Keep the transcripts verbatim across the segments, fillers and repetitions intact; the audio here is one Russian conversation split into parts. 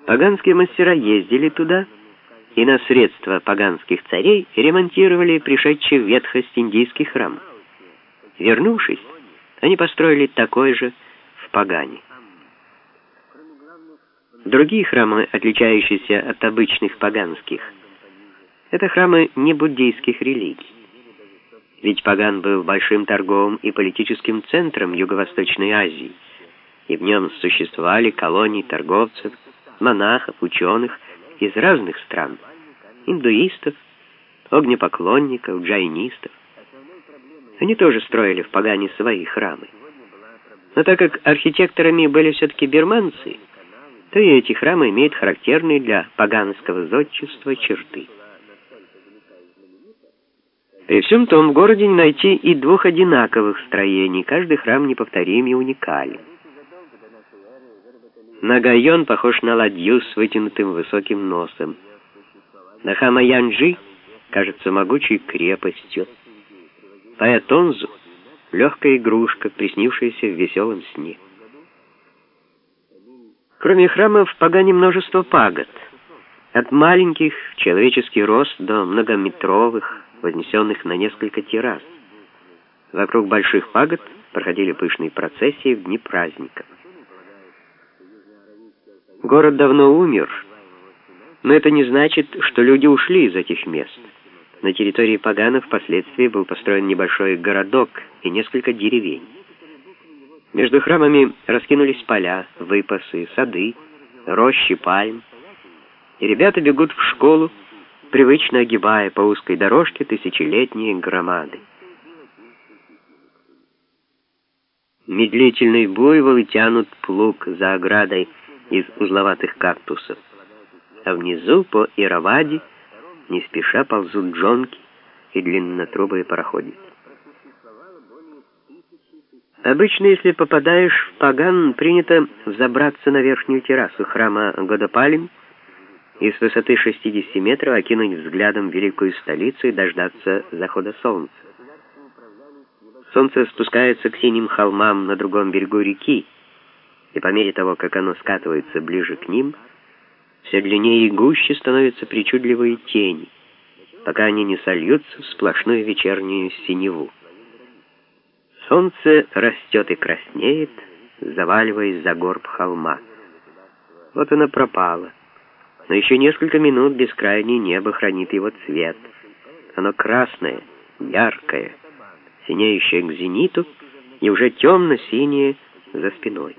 Паганские мастера ездили туда и на средства паганских царей ремонтировали пришедший в ветхость индийский храм. Вернувшись, они построили такой же в Пагане. Другие храмы, отличающиеся от обычных паганских, это храмы не буддийских религий. Ведь Паган был большим торговым и политическим центром Юго-Восточной Азии, и в нем существовали колонии торговцев, монахов, ученых из разных стран, индуистов, огнепоклонников, джайнистов. Они тоже строили в Пагане свои храмы. Но так как архитекторами были все-таки бирманцы, то и эти храмы имеют характерные для паганского зодчества черты. При всем том, в городе не найти и двух одинаковых строений, каждый храм неповторим и уникален. Нагайон похож на ладью с вытянутым высоким носом. Нахамаянджи кажется могучей крепостью. Паятонзу — легкая игрушка, приснившаяся в веселом сне. Кроме храмов, в Пагане множество пагод. От маленьких в человеческий рост до многометровых, вознесенных на несколько террас. Вокруг больших пагод проходили пышные процессии в дни праздников. Город давно умер, но это не значит, что люди ушли из этих мест. На территории Пагана впоследствии был построен небольшой городок и несколько деревень. Между храмами раскинулись поля, выпасы, сады, рощи пальм. И ребята бегут в школу, привычно огибая по узкой дорожке тысячелетние громады. Медлительные буйволы тянут плуг за оградой из узловатых кактусов, а внизу по Иравади не спеша ползут джонки и длиннотрубые пароходики. Обычно, если попадаешь в Паган, принято взобраться на верхнюю террасу храма Годопалим и с высоты шестидесяти метров окинуть взглядом великую столицу и дождаться захода солнца. Солнце спускается к синим холмам на другом берегу реки, и по мере того, как оно скатывается ближе к ним, все длиннее и гуще становятся причудливые тени, пока они не сольются в сплошную вечернюю синеву. Солнце растет и краснеет, заваливаясь за горб холма. Вот оно пропало. Но еще несколько минут бескрайнее небо хранит его цвет. Оно красное, яркое, синеющее к зениту и уже темно-синее за спиной.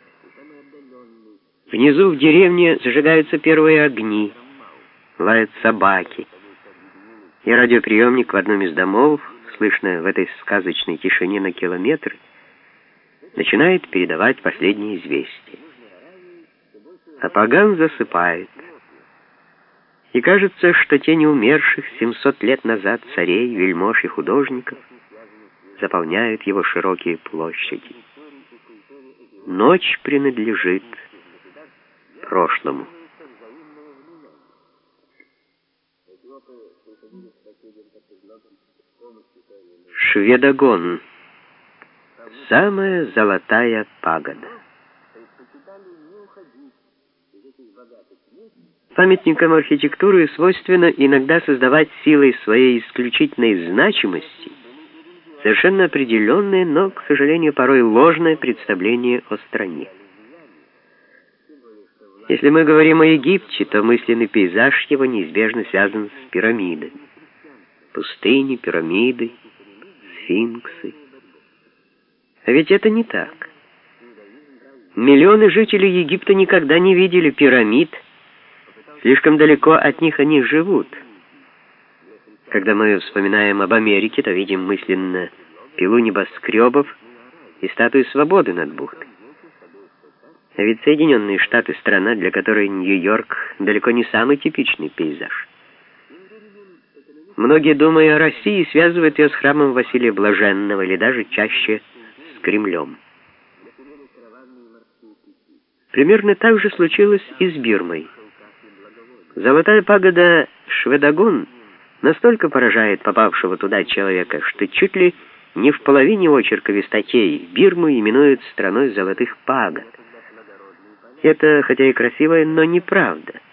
Внизу в деревне зажигаются первые огни, лают собаки. И радиоприемник в одном из домов, слышно в этой сказочной тишине на километры, начинает передавать последние известия. А Паган засыпает. И кажется, что тени умерших семьсот лет назад царей, вельмож и художников заполняют его широкие площади. Ночь принадлежит прошлому. Шведогон. Самая золотая пагода. Памятникам архитектуры свойственно иногда создавать силой своей исключительной значимости совершенно определенное, но, к сожалению, порой ложное представление о стране. Если мы говорим о Египте, то мысленный пейзаж его неизбежно связан с пирамидами. Пустыни, пирамиды, сфинксы. А ведь это не так. Миллионы жителей Египта никогда не видели пирамид, слишком далеко от них они живут. Когда мы вспоминаем об Америке, то видим мысленно пилу небоскребов и статую свободы над бухтой. А ведь Соединенные Штаты — страна, для которой Нью-Йорк далеко не самый типичный пейзаж. Многие, думая о России, связывают ее с храмом Василия Блаженного или даже чаще с Кремлем. Примерно так же случилось и с Бирмой. Золотая пагода Шведогон настолько поражает попавшего туда человека, что чуть ли не в половине очерков и статей Бирму именуют страной золотых пагод. Это, хотя и красивая, но неправда.